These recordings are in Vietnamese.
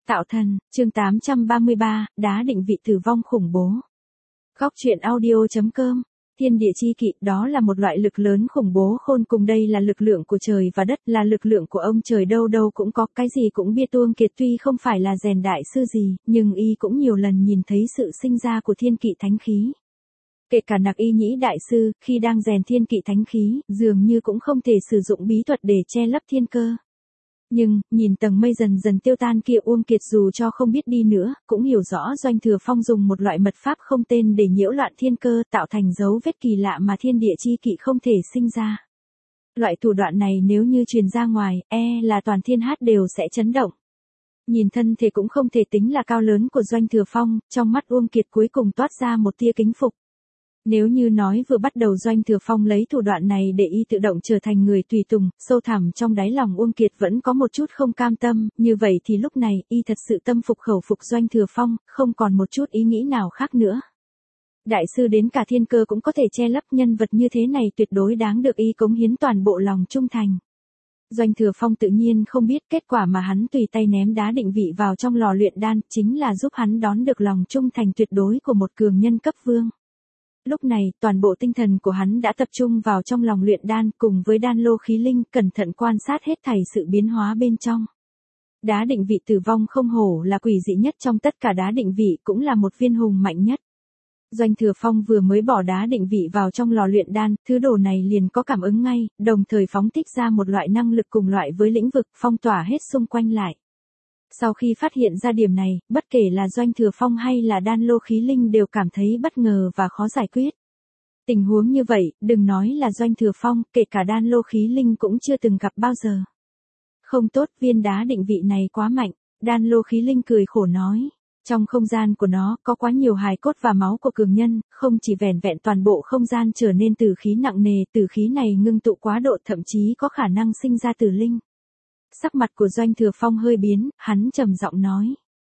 Tạo thần, chương 833, đá định vị tử vong khủng bố. Góc truyện audio.com. Thiên địa chi kỵ, đó là một loại lực lớn khủng bố khôn cùng, đây là lực lượng của trời và đất, là lực lượng của ông trời, đâu đâu cũng có, cái gì cũng biết. Uông Kiệt tuy không phải là rèn đại sư gì, nhưng y cũng nhiều lần nhìn thấy sự sinh ra của thiên kỵ thánh khí. Kể cả Nặc Y Nhĩ đại sư, khi đang rèn thiên kỵ thánh khí, dường như cũng không thể sử dụng bí thuật để che lấp thiên cơ. Nhưng, nhìn tầng mây dần dần tiêu tan kia, Uông Kiệt dù cho không biết đi nữa, cũng hiểu rõ Doanh Thừa Phong dùng một loại mật pháp không tên để nhiễu loạn thiên cơ, tạo thành dấu vết kỳ lạ mà thiên địa chi kỵ không thể sinh ra. Loại thủ đoạn này nếu như truyền ra ngoài, là toàn thiên hát đều sẽ chấn động. Nhìn thân thể cũng không thể tính là cao lớn của Doanh Thừa Phong, trong mắt Uông Kiệt cuối cùng toát ra một tia kính phục. Nếu như nói vừa bắt đầu Doanh Thừa Phong lấy thủ đoạn này để y tự động trở thành người tùy tùng, sâu thẳm trong đáy lòng Uông Kiệt vẫn có một chút không cam tâm, như vậy thì lúc này y thật sự tâm phục khẩu phục Doanh Thừa Phong, không còn một chút ý nghĩ nào khác nữa. Đại sư đến cả thiên cơ cũng có thể che lấp, nhân vật như thế này tuyệt đối đáng được y cống hiến toàn bộ lòng trung thành. Doanh Thừa Phong tự nhiên không biết kết quả mà hắn tùy tay ném đá định vị vào trong lò luyện đan, chính là giúp hắn đón được lòng trung thành tuyệt đối của một cường nhân cấp vương. Lúc này, toàn bộ tinh thần của hắn đã tập trung vào trong lòng luyện đan, cùng với đan lô khí linh, cẩn thận quan sát hết thảy sự biến hóa bên trong. Đá định vị tử vong không hổ là quỷ dị nhất trong tất cả đá định vị, cũng là một viên hùng mạnh nhất. Doanh Thừa Phong vừa mới bỏ đá định vị vào trong lò luyện đan, thứ đồ này liền có cảm ứng ngay, đồng thời phóng thích ra một loại năng lực cùng loại với lĩnh vực, phong tỏa hết xung quanh lại. Sau khi phát hiện ra điểm này, bất kể là Doanh Thừa Phong hay là đan lô khí linh đều cảm thấy bất ngờ và khó giải quyết. Tình huống như vậy, đừng nói là Doanh Thừa Phong, kể cả đan lô khí linh cũng chưa từng gặp bao giờ. Không tốt, viên đá định vị này quá mạnh, đan lô khí linh cười khổ nói. Trong không gian của nó có quá nhiều hài cốt và máu của cường nhân, không chỉ vẻn vẹn toàn bộ không gian trở nên tử khí nặng nề, tử khí này ngưng tụ quá độ thậm chí có khả năng sinh ra tử linh. Sắc mặt của Doanh Thừa Phong hơi biến, hắn trầm giọng nói.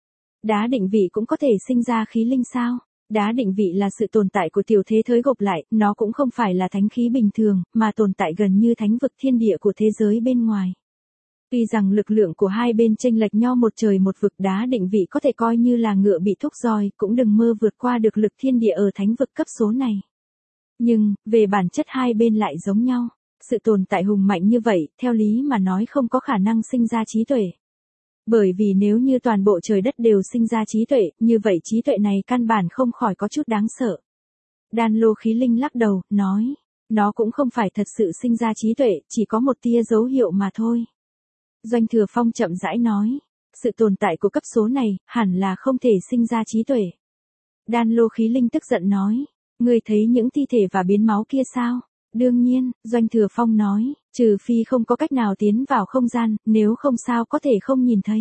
Đá định vị cũng có thể sinh ra khí linh sao? Đá định vị là sự tồn tại của tiểu thế giới gộp lại, nó cũng không phải là thánh khí bình thường, mà tồn tại gần như thánh vực thiên địa của thế giới bên ngoài. Tuy rằng lực lượng của hai bên chênh lệch nhau một trời một vực, đá định vị có thể coi như là ngựa bị thúc roi, cũng đừng mơ vượt qua được lực thiên địa ở thánh vực cấp số này. Nhưng, về bản chất hai bên lại giống nhau. Sự tồn tại hùng mạnh như vậy, theo lý mà nói không có khả năng sinh ra trí tuệ. Bởi vì nếu như toàn bộ trời đất đều sinh ra trí tuệ, như vậy trí tuệ này căn bản không khỏi có chút đáng sợ. Đan lô khí linh lắc đầu, nói, nó cũng không phải thật sự sinh ra trí tuệ, chỉ có một tia dấu hiệu mà thôi. Doanh Thừa Phong chậm rãi nói, sự tồn tại của cấp số này, hẳn là không thể sinh ra trí tuệ. Đan lô khí linh tức giận nói, ngươi thấy những thi thể và biến máu kia sao? Đương nhiên, Doanh Thừa Phong nói, trừ phi không có cách nào tiến vào không gian, nếu không sao có thể không nhìn thấy.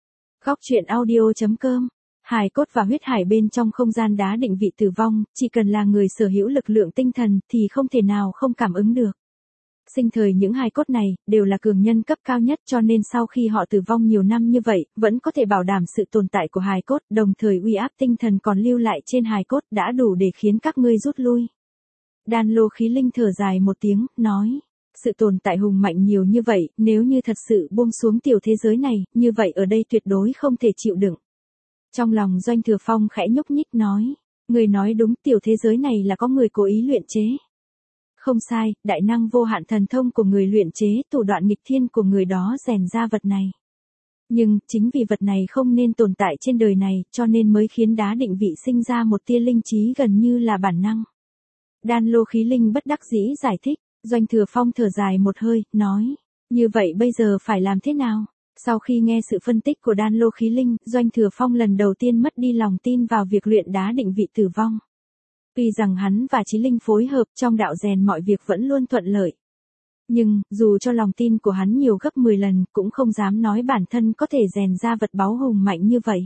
Góc truyện audio.com. Hài cốt và huyết hải bên trong không gian đá định vị tử vong, chỉ cần là người sở hữu lực lượng tinh thần thì không thể nào không cảm ứng được. Sinh thời những hài cốt này, đều là cường nhân cấp cao nhất, cho nên sau khi họ tử vong nhiều năm như vậy, vẫn có thể bảo đảm sự tồn tại của hài cốt, đồng thời uy áp tinh thần còn lưu lại trên hài cốt đã đủ để khiến các ngươi rút lui. Đan lô khí linh thở dài một tiếng, nói, sự tồn tại hùng mạnh nhiều như vậy, nếu như thật sự buông xuống tiểu thế giới này, như vậy ở đây tuyệt đối không thể chịu đựng. Trong lòng Doanh Thừa Phong khẽ nhúc nhích nói, người nói đúng, tiểu thế giới này là có người cố ý luyện chế. Không sai, đại năng vô hạn thần thông của người luyện chế, thủ đoạn nghịch thiên của người đó rèn ra vật này. Nhưng, chính vì vật này không nên tồn tại trên đời này, cho nên mới khiến đá định vị sinh ra một tia linh trí gần như là bản năng. Đan lô khí linh bất đắc dĩ giải thích, Doanh Thừa Phong thở dài một hơi, nói, như vậy bây giờ phải làm thế nào? Sau khi nghe sự phân tích của đan lô khí linh, Doanh Thừa Phong lần đầu tiên mất đi lòng tin vào việc luyện đá định vị tử vong. Tuy rằng hắn và Chí Linh phối hợp trong đạo rèn mọi việc vẫn luôn thuận lợi. Nhưng, dù cho lòng tin của hắn nhiều gấp 10 lần, cũng không dám nói bản thân có thể rèn ra vật báu hùng mạnh như vậy.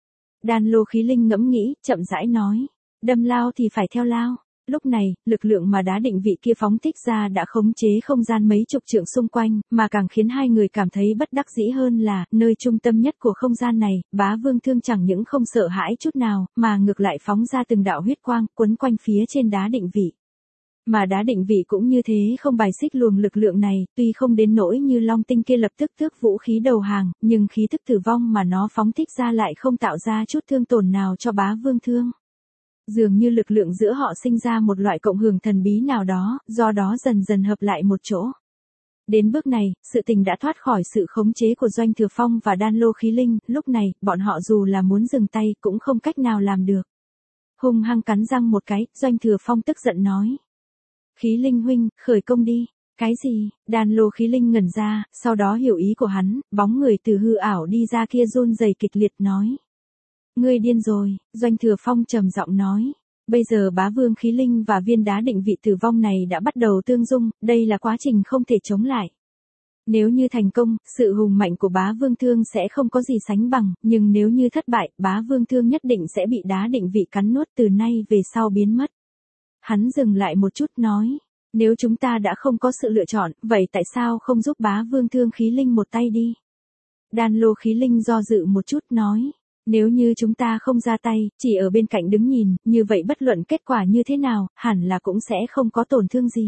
Đan lô khí linh ngẫm nghĩ, chậm rãi nói, đâm lao thì phải theo lao. Lúc này, lực lượng mà đá định vị kia phóng thích ra đã khống chế không gian mấy chục trượng xung quanh, mà càng khiến hai người cảm thấy bất đắc dĩ hơn là, nơi trung tâm nhất của không gian này, Bá Vương Thương chẳng những không sợ hãi chút nào, mà ngược lại phóng ra từng đạo huyết quang, quấn quanh phía trên đá định vị. Mà đá định vị cũng như thế, không bài xích luồng lực lượng này, tuy không đến nỗi như long tinh kia lập tức tước vũ khí đầu hàng, nhưng khí thức tử vong mà nó phóng thích ra lại không tạo ra chút thương tổn nào cho Bá Vương Thương. Dường như lực lượng giữa họ sinh ra một loại cộng hưởng thần bí nào đó, do đó dần dần hợp lại một chỗ. Đến bước này, sự tình đã thoát khỏi sự khống chế của Doanh Thừa Phong và Đan Lô Khí Linh, lúc này, bọn họ dù là muốn dừng tay cũng không cách nào làm được. Hung hăng cắn răng một cái, Doanh Thừa Phong tức giận nói. Khí Linh huynh, khởi công đi. Cái gì? Đan Lô Khí Linh ngẩn ra, sau đó hiểu ý của hắn, bóng người từ hư ảo đi ra kia run rẩy kịch liệt nói. Ngươi điên rồi, Doanh Thừa Phong trầm giọng nói. Bây giờ Bá Vương Khí Linh và viên đá định vị tử vong này đã bắt đầu tương dung, đây là quá trình không thể chống lại. Nếu như thành công, sự hùng mạnh của Bá Vương Thương sẽ không có gì sánh bằng, nhưng nếu như thất bại, Bá Vương Thương nhất định sẽ bị đá định vị cắn nuốt từ nay về sau biến mất. Hắn dừng lại một chút nói, nếu chúng ta đã không có sự lựa chọn, vậy tại sao không giúp Bá Vương Thương Khí Linh một tay đi? Đan Lô Khí Linh do dự một chút nói. Nếu như chúng ta không ra tay, chỉ ở bên cạnh đứng nhìn, như vậy bất luận kết quả như thế nào, hẳn là cũng sẽ không có tổn thương gì.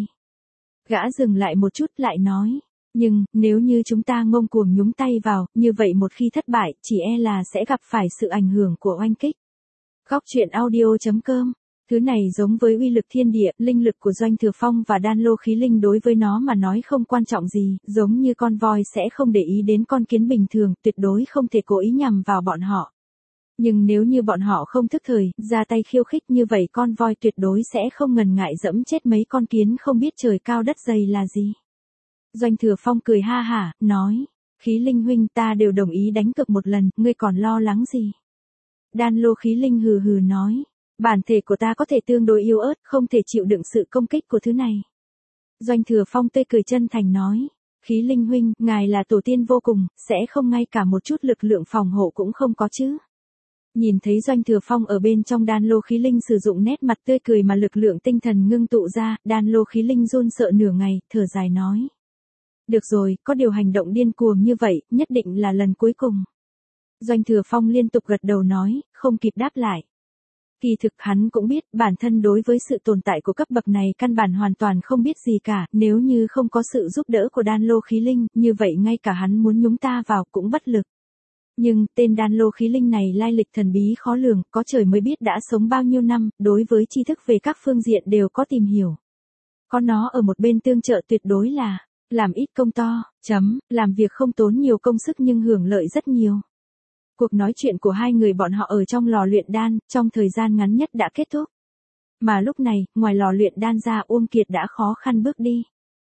Gã dừng lại một chút lại nói, nhưng, nếu như chúng ta ngông cuồng nhúng tay vào, như vậy một khi thất bại, chỉ e là sẽ gặp phải sự ảnh hưởng của oanh kích. Góc truyện audio.com. Thứ này giống với uy lực thiên địa, linh lực của Doanh Thừa Phong và Đan Lô Khí Linh đối với nó mà nói không quan trọng gì, giống như con voi sẽ không để ý đến con kiến bình thường, tuyệt đối không thể cố ý nhằm vào bọn họ. Nhưng nếu như bọn họ không thức thời, ra tay khiêu khích như vậy con voi tuyệt đối sẽ không ngần ngại dẫm chết mấy con kiến không biết trời cao đất dày là gì. Doanh Thừa Phong cười ha hả, nói, Khí Linh huynh ta đều đồng ý đánh cược một lần, ngươi còn lo lắng gì? Đan Lô Khí Linh hừ hừ nói, bản thể của ta có thể tương đối yếu ớt, không thể chịu đựng sự công kích của thứ này. Doanh Thừa Phong tươi cười chân thành nói, Khí Linh huynh, ngài là tổ tiên vô cùng, sẽ không ngay cả một chút lực lượng phòng hộ cũng không có chứ? Nhìn thấy Doanh Thừa Phong ở bên trong Đan Lô Khí Linh sử dụng nét mặt tươi cười mà lực lượng tinh thần ngưng tụ ra, Đan Lô Khí Linh run sợ nửa ngày, thở dài nói. Được rồi, có điều hành động điên cuồng như vậy, nhất định là lần cuối cùng. Doanh Thừa Phong liên tục gật đầu nói, không kịp đáp lại. Kỳ thực hắn cũng biết, bản thân đối với sự tồn tại của cấp bậc này căn bản hoàn toàn không biết gì cả, nếu như không có sự giúp đỡ của Đan Lô Khí Linh, như vậy ngay cả hắn muốn nhúng ta vào cũng bất lực. Nhưng, tên Đan Lô Khí Linh này lai lịch thần bí khó lường, có trời mới biết đã sống bao nhiêu năm, đối với tri thức về các phương diện đều có tìm hiểu. Có nó ở một bên tương trợ tuyệt đối là, làm ít công to, làm việc không tốn nhiều công sức nhưng hưởng lợi rất nhiều. Cuộc nói chuyện của hai người bọn họ ở trong lò luyện đan, trong thời gian ngắn nhất đã kết thúc. Mà lúc này, ngoài lò luyện đan ra Uông Kiệt đã khó khăn bước đi.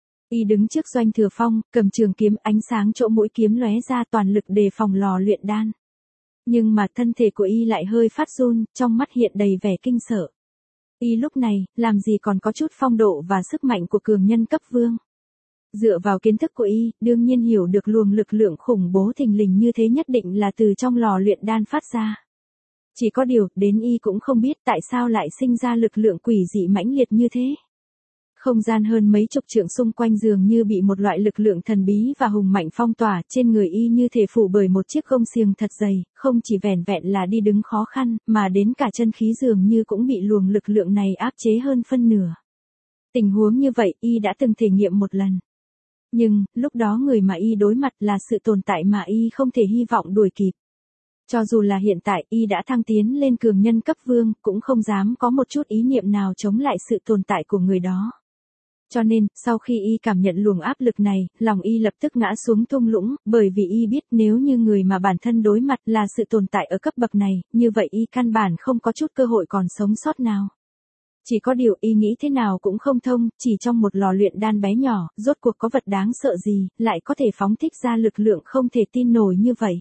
Y đứng trước Doanh Thừa Phong, cầm trường kiếm, ánh sáng chỗ mũi kiếm lóe ra toàn lực đề phòng lò luyện đan. Nhưng mà thân thể của Y lại hơi phát run, trong mắt hiện đầy vẻ kinh sợ. Y lúc này, làm gì còn có chút phong độ và sức mạnh của cường nhân cấp vương. Dựa vào kiến thức của Y, đương nhiên hiểu được luồng lực lượng khủng bố thình lình như thế nhất định là từ trong lò luyện đan phát ra. Chỉ có điều, đến Y cũng không biết tại sao lại sinh ra lực lượng quỷ dị mãnh liệt như thế. Không gian hơn mấy chục trượng xung quanh dường như bị một loại lực lượng thần bí và hùng mạnh phong tỏa, trên người Y như thể phủ bởi một chiếc gông xiềng thật dày, không chỉ vẻn vẹn là đi đứng khó khăn, mà đến cả chân khí dường như cũng bị luồng lực lượng này áp chế hơn phân nửa. Tình huống như vậy Y đã từng thể nghiệm một lần. Nhưng, lúc đó người mà Y đối mặt là sự tồn tại mà Y không thể hy vọng đuổi kịp. Cho dù là hiện tại Y đã thăng tiến lên cường nhân cấp vương, cũng không dám có một chút ý niệm nào chống lại sự tồn tại của người đó. Cho nên, sau khi Y cảm nhận luồng áp lực này, lòng Y lập tức ngã xuống thung lũng, bởi vì Y biết nếu như người mà bản thân đối mặt là sự tồn tại ở cấp bậc này, như vậy Y căn bản không có chút cơ hội còn sống sót nào. Chỉ có điều Y nghĩ thế nào cũng không thông, chỉ trong một lò luyện đan bé nhỏ, rốt cuộc có vật đáng sợ gì, lại có thể phóng thích ra lực lượng không thể tin nổi như vậy.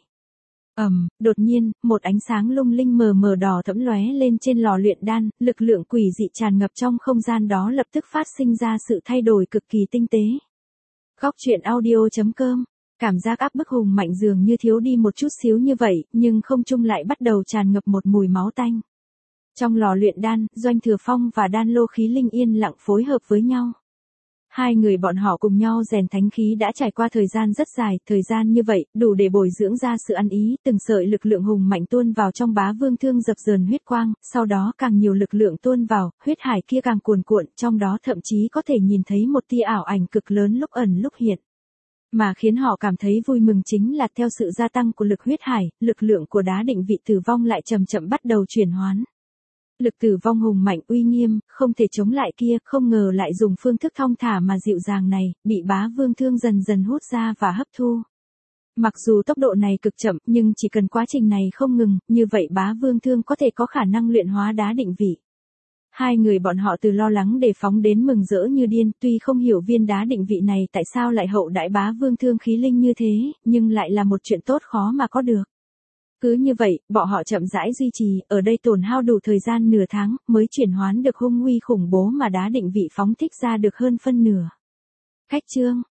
Đột nhiên, một ánh sáng lung linh mờ mờ đỏ thẫm lóe lên trên lò luyện đan, lực lượng quỷ dị tràn ngập trong không gian đó lập tức phát sinh ra sự thay đổi cực kỳ tinh tế. Góc truyện audio.com. Cảm giác áp bức hùng mạnh dường như thiếu đi một chút xíu như vậy, nhưng không trung lại bắt đầu tràn ngập một mùi máu tanh. Trong lò luyện đan, Doanh Thừa Phong và Đan Lô Khí Linh yên lặng phối hợp với nhau. Hai người bọn họ cùng nhau rèn thánh khí đã trải qua thời gian rất dài, thời gian như vậy, đủ để bồi dưỡng ra sự ăn ý, từng sợi lực lượng hùng mạnh tuôn vào trong Bá Vương Thương dập dờn huyết quang, sau đó càng nhiều lực lượng tuôn vào, huyết hải kia càng cuồn cuộn, trong đó thậm chí có thể nhìn thấy một tia ảo ảnh cực lớn lúc ẩn lúc hiện. Mà khiến họ cảm thấy vui mừng chính là theo sự gia tăng của lực huyết hải, lực lượng của đá định vị tử vong lại chậm chậm bắt đầu chuyển hoán. Lực tử vong hùng mạnh uy nghiêm, không thể chống lại kia, không ngờ lại dùng phương thức thong thả mà dịu dàng này, bị Bá Vương Thương dần dần hút ra và hấp thu. Mặc dù tốc độ này cực chậm, nhưng chỉ cần quá trình này không ngừng, như vậy Bá Vương Thương có thể có khả năng luyện hóa đá định vị. Hai người bọn họ từ lo lắng đề phóng đến mừng rỡ như điên, tuy không hiểu viên đá định vị này tại sao lại hậu đãi Bá Vương Thương khí linh như thế, nhưng lại là một chuyện tốt khó mà có được. Cứ như vậy, bọn họ chậm rãi duy trì, ở đây tổn hao đủ thời gian nửa tháng, mới chuyển hoán được hung uy khủng bố mà đá định vị phóng thích ra được hơn phân nửa. Khách chương